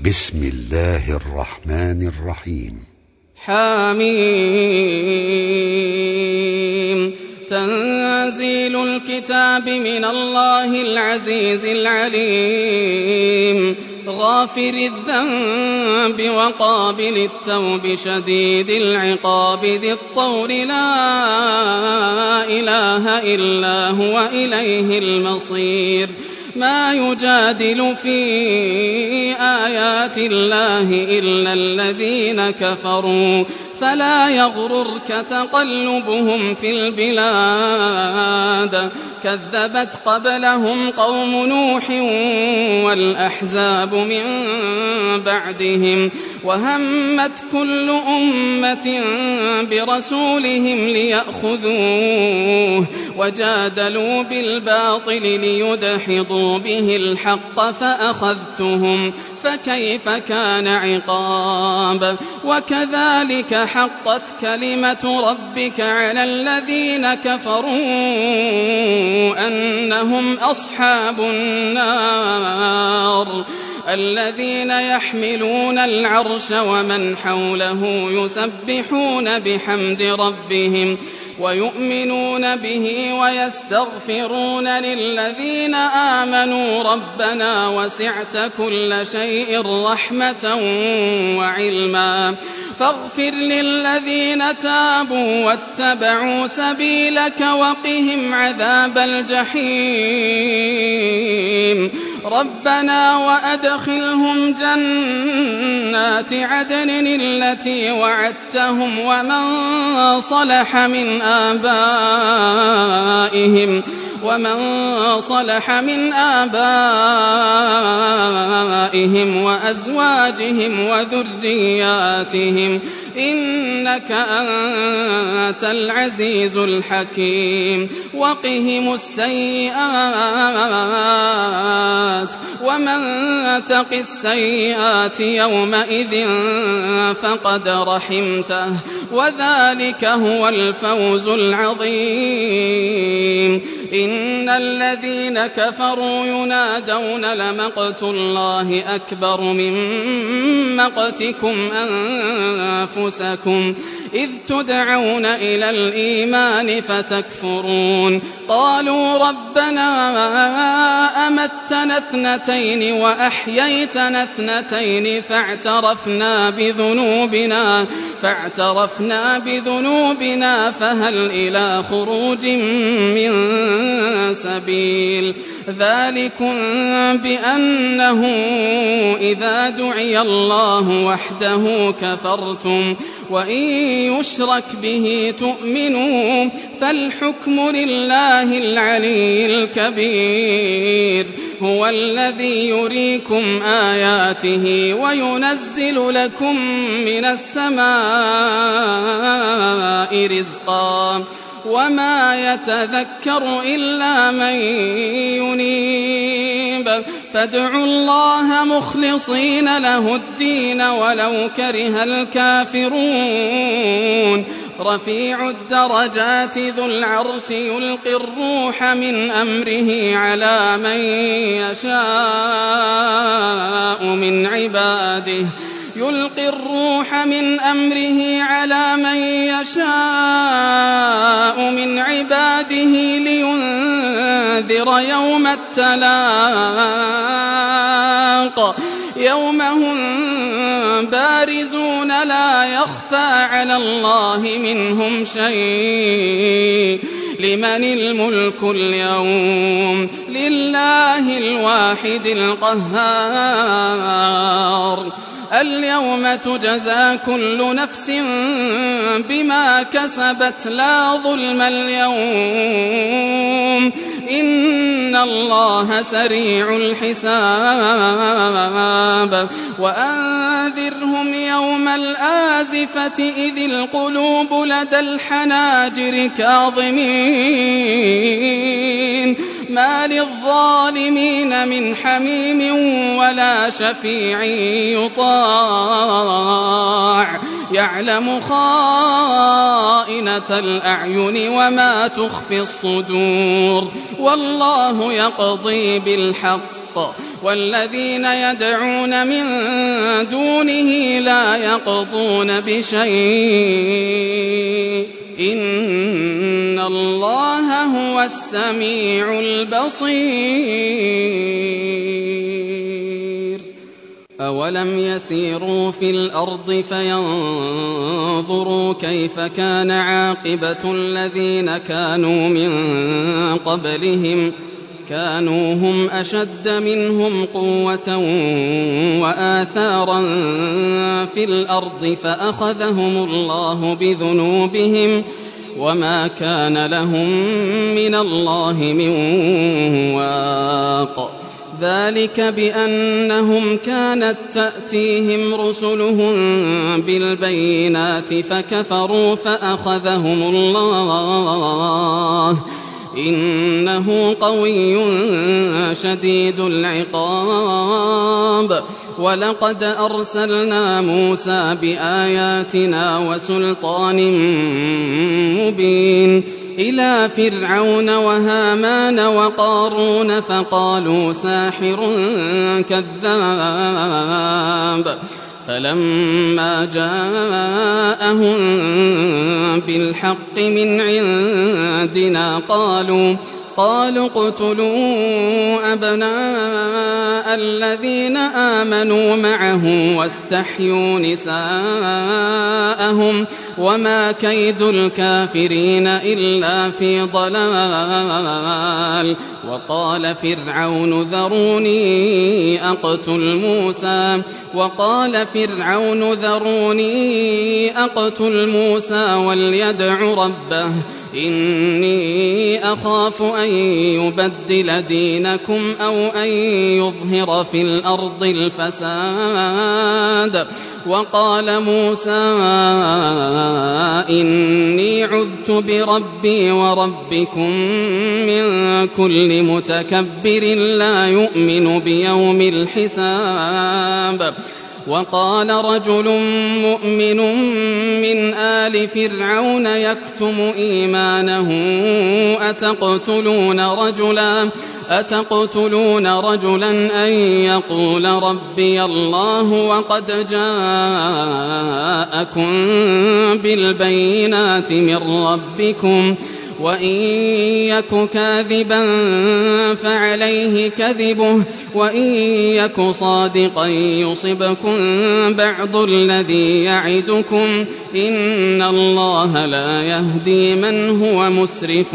بسم الله الرحمن الرحيم. حميم. تنزيل الكتاب من الله العزيز العليم، غافر الذنب وقابل التوب شديد العقاب ذي الطول لا إله إلا هو إليه المصير. ما يجادل في آيات الله إلا الذين كفروا، فلا يغررك تقلبهم في البلاد. كذبت قبلهم قوم نوح والأحزاب من بعدهم، وهمت كل أمة برسولهم ليأخذوه، وجادلوا بالباطل ليدحضوا به الحق فأخذتهم، فكيف كان عقاب. وكذلك حقت كلمة ربك على الذين كفروا أنهم أصحاب النار. الذين يحملون العرش ومن حوله يسبحون بحمد ربهم ويؤمنون به ويستغفرون للذين آمنوا ربنا وسعت كل شيء رحمة وعلما فاغفر للذين تابوا واتبعوا سبيلك وقهم عذاب الجحيم. ربنا وأدخلهم جنات عدن التي وعدتهم ومن صلح من آبائهم وأزواجهم وذرياتهم إنك أنت العزيز الحكيم. وقهم السيئات ومن تق السيئات يومئذ فقد رحمته وذلك هو الفوز العظيم. إن الذين كفروا ينادون لمقت الله أكبر من مقتكم أنفسكم إذ تدعون إلى الإيمان فتكفرون. قالوا ربنا أمتنا اثنتين وأحييتنا اثنتين فاعترفنا بذنوبنا فهل إلى خروج من سبيل. ذلكم بأنه إذا دعي الله وحده كفرتم وإن يشرك به تؤمنوا فالحكم لله العلي الكبير. هو الذي يريكم آياته وينزل لكم من السماء رزقا وما يتذكر إلا من ينيب. فادعوا الله مخلصين له الدين ولو كره الكافرون. رفيع الدرجات ذو العرش يلقي الروح من أمره على من يشاء من عباده لينذر يوم التلاق يوم هم بارزون لا يخفى على الله منهم شيء. لمن الملك اليوم؟ لله الواحد القهار. اليوم تجزى كل نفس بما كسبت لا ظلم اليوم إن الله سريع الحساب. وأنذرهم يوم الآزفة إذ القلوب لدى الحناجر كاظمين ما للظالمين من حميم ولا شفيع يطاع يعلم خائنة الأعين وما تخفي الصدور. والله يقضي بالحق بالحق والذين يدعون من دونه لا يقضون بشيء إن الله هو السميع البصير أولم يسيروا في الأرض فينظروا كيف كان عاقبة الذين كانوا من قبلهم كانوا هم أشد منهم قوة وآثارا في الأرض فأخذهم الله بذنوبهم وما كان لهم من الله من واق ذلك بأنهم كانت تأتيهم رسلهم بالبينات فكفروا فأخذهم الله إنه قوي شديد العقاب ولقد أرسلنا موسى بآياتنا وسلطان مبين إلى فرعون وهامان وقارون فقالوا ساحر كذاب فلما جاءهم بالحق من عندنا قالوا اقتلوا أبناء الذين آمنوا معه واستحيوا نساءهم وما كيد الكافرين إلا في ضلال وقال فرعون ذروني أقتل موسى وليدع ربه إني أخاف أن يبدل دينكم أو أن يظهر في الأرض الفساد وقال موسى إني عذت بربي وربكم من كل متكبر لا يؤمن بيوم الحساب وقال رجل مؤمن من آل فرعون يكتم إيمانه أتقتلون رجلا أن يقول ربي الله وقد جاءكم بالبينات من ربكم وإن يك كاذبا فعليه كذبه وإن يك صادقا يصبكم بعض الذي يعدكم إن الله لا يهدي من هو مسرف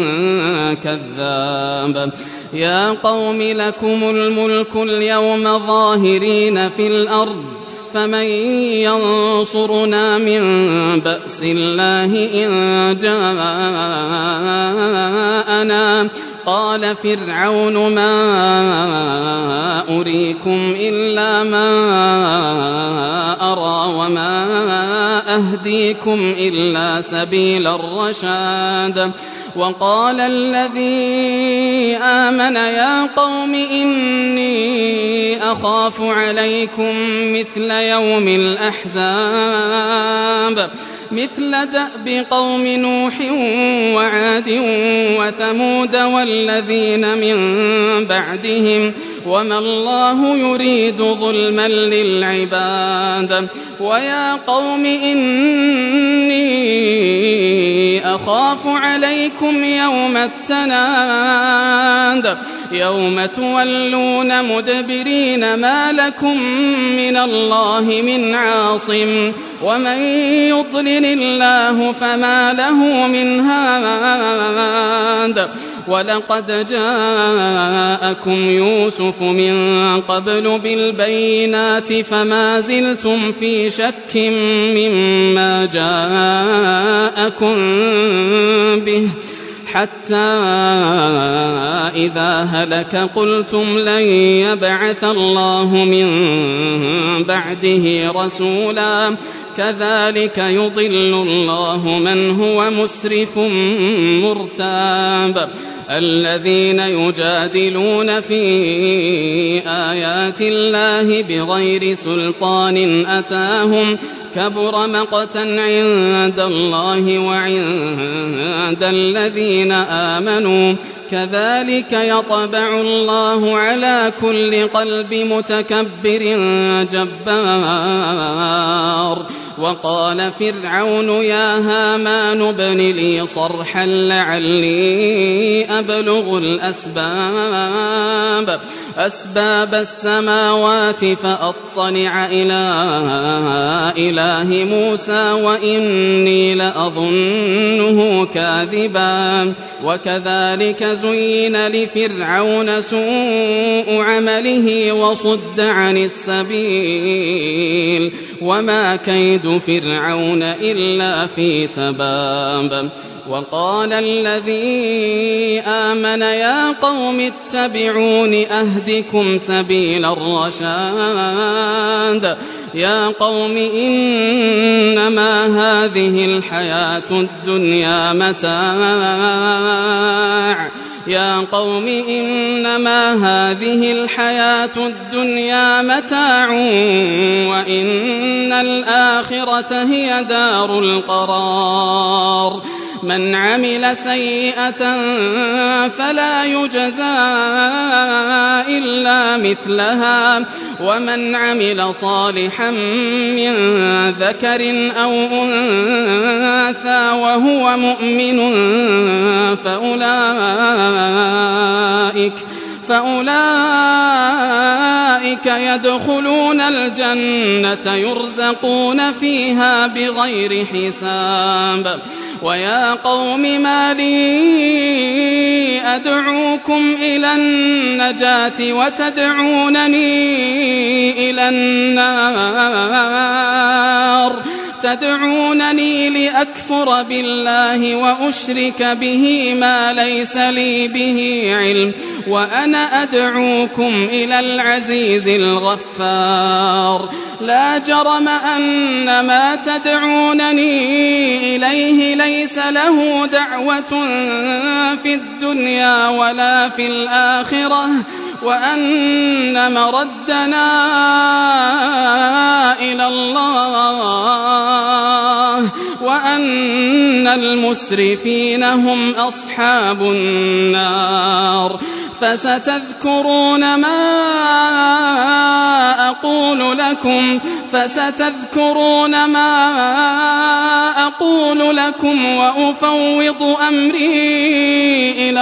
كذاب يا قوم لكم الملك اليوم ظاهرين في الأرض فمن ينصرنا من بأس الله إن جاءنا قال فرعون ما أريكم إلا ما أرى وما أهديكم إلا سبيل الرشاد وقال الذي آمن يا قوم إني أخاف عليكم مثل يوم الأحزاب مثل دأب قوم نوح وعاد وثمود والذين من بعدهم وما الله يريد ظلما للعباد ويا قوم إني أخاف عليكم يوم التناد يوم تولون مدبرين ما لكم من الله من عاصم ومن يضلل الله فما له من هاد ولقد جاءكم يوسف من قبل بالبينات فما زلتم في شك مما جاءكم به حتى إذا هلك قلتم لن يبعث الله من بعده رسولا كذلك يضل الله من هو مسرف مرتاب الذين يجادلون في آيات الله بغير سلطان أتاهم كبر مقتا عند الله وعند الذين آمنوا كذلك يطبع الله على كل قلب متكبر جبار. وقال فرعون يا هامان ابن لي صرحا لعلي أبلغ أسباب السماوات فأطلع إلى إله موسى وإني لأظنه كاذبا. وكذلك زين لفرعون سوء عمله وصد عن السبيل وما كيد فرعون إلا في تباب. وقال الذي آمن يا قوم اتبعون أهدكم سبيل الرشاد. يا قوم إنما هذه الحياة الدنيا متاع وإن الآخرة هي دار القرار. من عمل سيئة فلا يجزى إلا مثلها ومن عمل صالحا من ذكر أو أنثى وهو مؤمن فأولئك يدخلون الجنة يرزقون فيها بغير حساب. ويا قوم ما لي أدعوكم إلى النجاة وتدعونني إلى النار. تدعونني لأكفر بالله وأشرك به ما ليس لي به علم وأنا أدعوكم إلى العزيز الغفار. لا جرم أن ما تدعونني إليه ليس له دعوة في الدنيا ولا في الآخرة وأن مردنا إلى الله وأن المسرفين هم أصحاب النار. فستذكرون ما أقول لكم وأفوض أمري إلى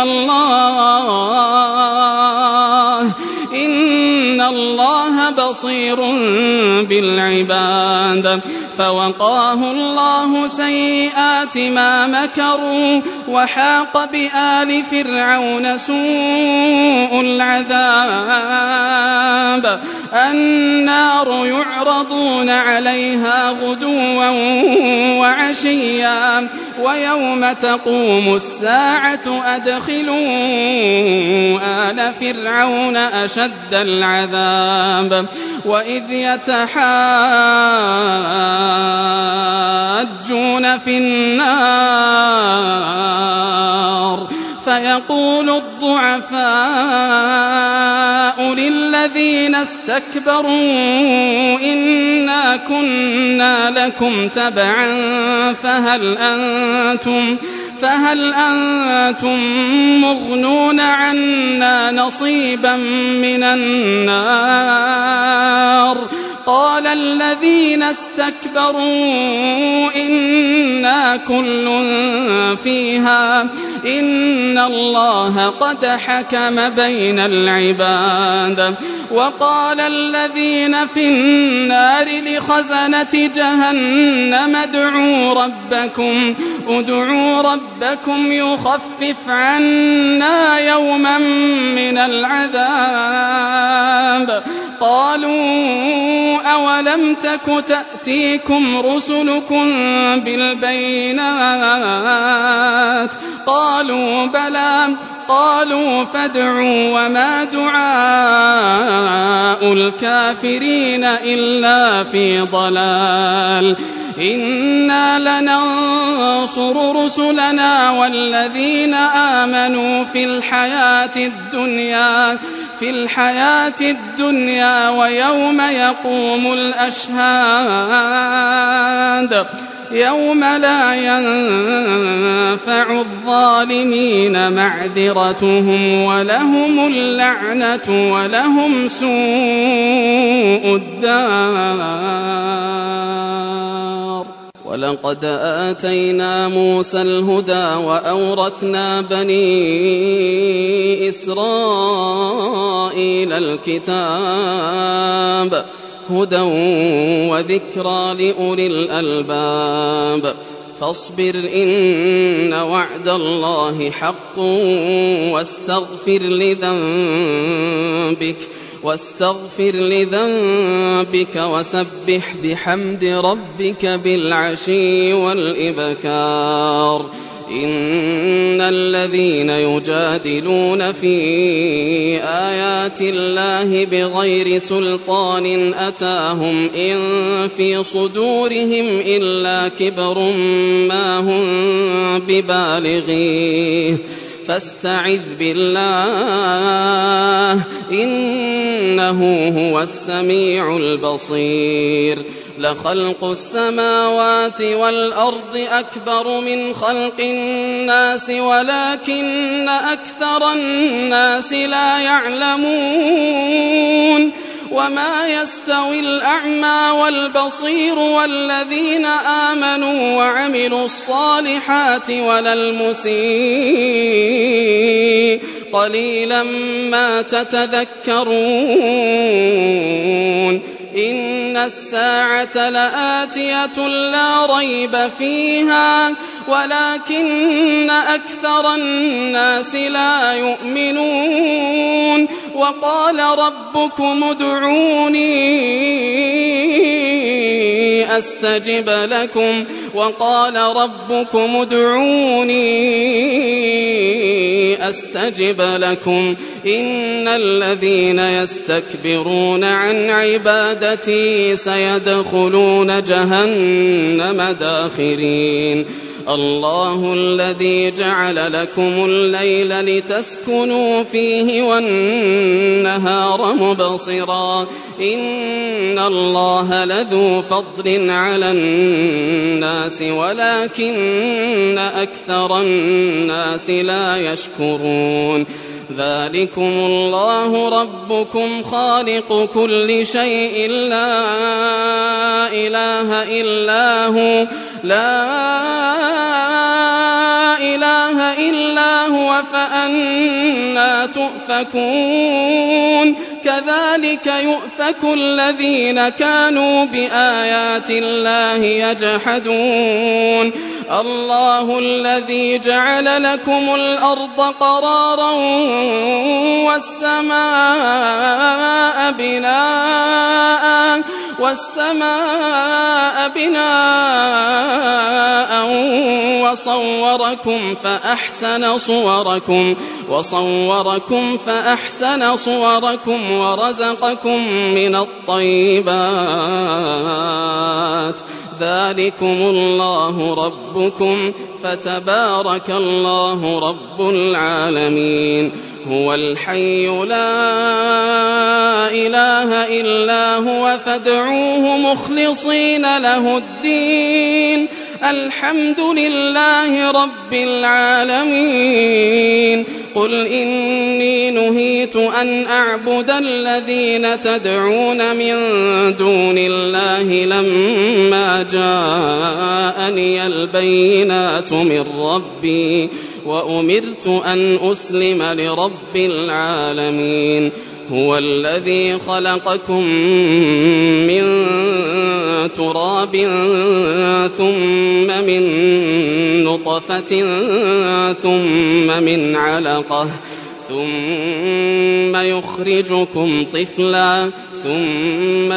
الله إن الله بصير بالعباد. فوقاه الله سيئات ما مكروا وحاق بآل فرعون سوء العذاب. النار يعرضون عليها غدوا وعشيا ويوم تقوم الساعة أدخلوا آل فرعون أشد العذاب. وإذ يتحاجون في النار فيقول الضعفاء للذين استكبروا إنا كنا لكم تبعا فهل أنتم مغنون عنا نصيبا من النار. قال الذين استكبروا إنا كل فيها إن الله قد حكم بين العباد. وقال الذين في النار لخزنة جهنم ادعوا ربكم يخفف عنا يوما من العذاب. قالوا أولم تك تأتيكم رسلكم بالبينات قالوا بلى قالوا فادعوا وما دعاء الكافرين إلا في ضلال. إنا لننصر رسلنا والذين آمنوا في الحياة الدنيا في الحياة الدنيا ويوم يقوم الأشهاد يوم لا ينفع الظالمين معذرتهم ولهم اللعنة ولهم سوء الدار. ولقد آتينا موسى الهدى وأورثنا بني إسرائيل الكتاب هدى وذكرى لأولي الألباب. فاصبر إن وعد الله حق واستغفر لذنبك وسبح بحمد ربك بالعشي والإبكار. إن الذين يجادلون في آيات الله بغير سلطان أتاهم إن في صدورهم إلا كبر ما هم ببالغيه فاستعذ بالله إنه هو السميع البصير. لخلق السماوات والأرض أكبر من خلق الناس ولكن أكثر الناس لا يعلمون. وما يستوي الأعمى والبصير والذين آمنوا وعملوا الصالحات ولا المسيء قليلا ما تتذكرون. إن الساعة لآتية لا ريب فيها ولكن أكثر الناس لا يؤمنون. وقال ربكم ادعوني أستجب لكم إن الذين يستكبرون عن عبادتي سيدخلون جهنم داخرين. الله الذي جعل لكم الليل لتسكنوا فيه والنهار مبصرا إن الله لذو فضل على الناس ولكن أكثر الناس لا يشكرون. ذلكم الله ربكم خالق كل شيء لا إله إلا هو فأنى تؤفكون. كذلك يؤفك الذين كانوا بآيات الله يجحدون. الله الذي جعل لكم الأرض قرارا والسماء بناء وصوركم فأحسن صوركم ورزقكم من الطيبات. ذلكم الله ربكم فتبارك الله رب العالمين. هو الحي لا إله إلا هو فادعوه مخلصين له الدين الحمد لله رب العالمين. قل إني نهيت أن أعبد الذين تدعون من دون الله لما جاءني البينات من ربي وأمرت أن أسلم لرب العالمين. هو الذي خلقكم من تراب ثم من نطفة ثم من علقة ثم يخرجكم طفلا ثم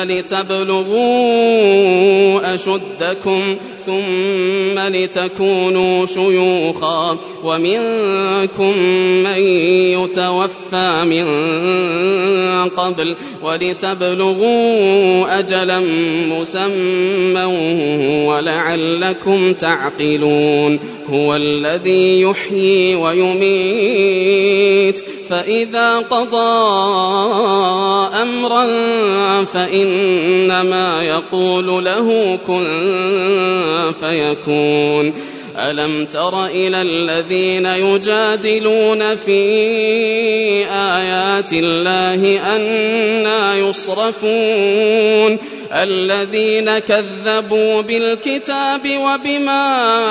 لتبلغوا أشدكم ثم لتكونوا شيوخا ومنكم من يتوفى من قبل ولتبلغوا أجلا مسمى ولعلكم تعقلون. هو الذي يحيي ويميت فإذا قضى أمرا فإنما يقول له كن فيكون. ألم تر إلى الذين يجادلون في آيات الله أنى يصرفون الذين كذبوا بالكتاب وبما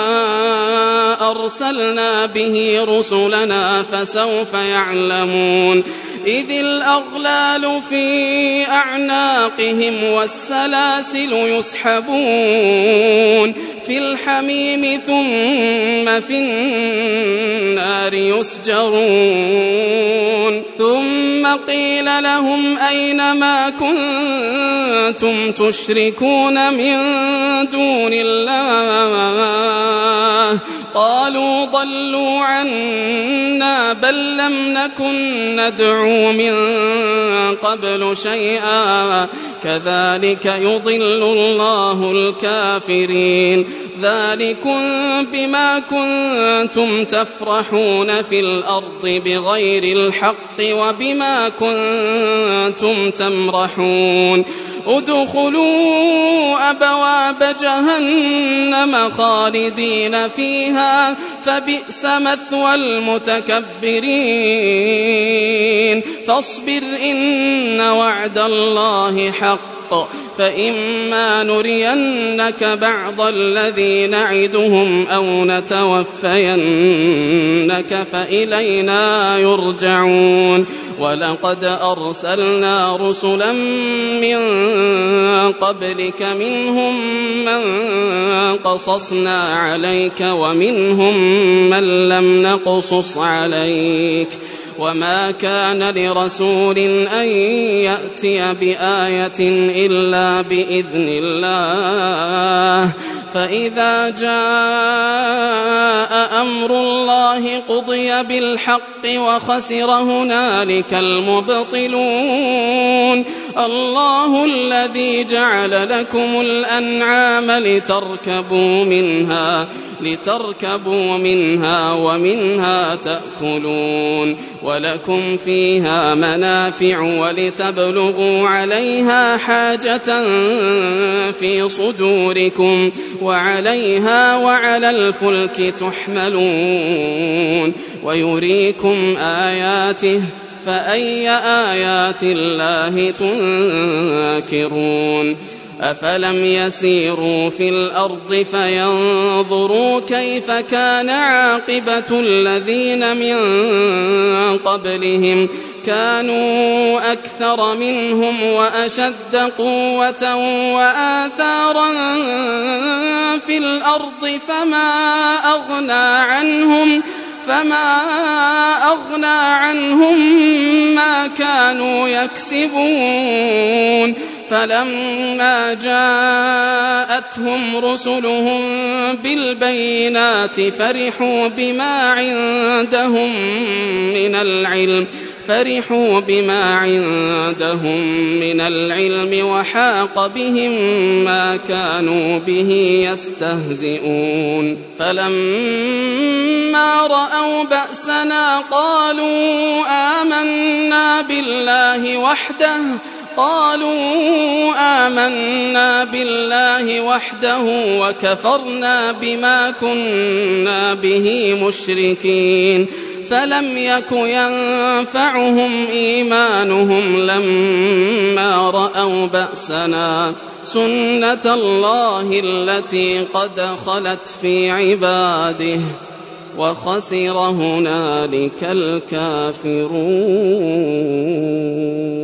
أرسلنا به رسلنا فسوف يعلمون إذ الأغلال في أعناقهم والسلاسل يسحبون في الحميم ثم في النار يسجرون ثم قيل لهم أين ما كنتم تشركون من دون الله قالوا ضلوا عنا بل لم نكن ندعو من قبل شيئا كذلك يضل الله الكافرين ذلكم بما كنتم تفرحون في الأرض بغير الحق وبما كنتم تمرحون ادخلوا أبواب جهنم خالدين فيها فبئس مثوى المتكبرين فاصبر إن وعد الله حق فإما نرينك بعض الذي نعدهم أو نتوفينك فإلينا يرجعون ولقد أرسلنا رسلا من قبلك منهم من قصصنا عليك ومنهم من لم نقصص عليك وما كان لرسول أن يأتي بآية إلا بإذن الله فإذا جاء أمر الله قضي بالحق وخسر هنالك المبطلون الله الذي جعل لكم الأنعام لتركبوا منها ومنها تأكلون ولكم فيها منافع ولتبلغوا عليها حاجة في صدوركم وعليها وعلى الفلك تحملون ويريكم آياته فأي آيات الله تنكرون أفلم يسيروا في الأرض فينظروا كيف كان عاقبة الذين من قبلهم كانوا أكثر منهم وأشد قوة وآثارا في الأرض فما أغنى عنهم ما كانوا يكسبون فلما جاءتهم رسلهم بالبينات فرحوا بما عندهم من العلم وحاق بهم ما كانوا به يستهزئون فلما رأوا بأسنا قالوا آمنا بالله وحده وكفرنا بما كنا به مشركين فلم يك ينفعهم إيمانهم لما رأوا بأسنا سنة الله التي قد خلت في عباده وخسر هنالك الكافرون.